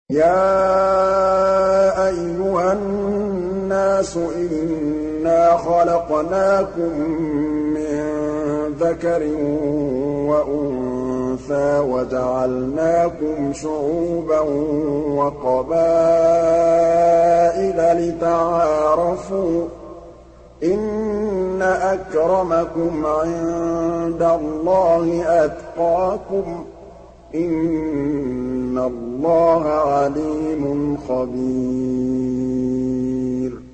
يَا أَيُّهَا النَّاسُ إِنَّا خَلَقْنَاكُم مِّن ذَكَرٍ وَأُنثَىٰ وَجَعَلْنَاكُمْ شُعُوبًا وَقَبَائِلَ لِتَعَارَفُوا ۚ إِنَّ أَكْرَمَكُمْ عِندَ اللَّهِ أَتْقَاكُمْ ۚ إِنَّ اللَّهَ عَلِيمٌ خَبِيرٌ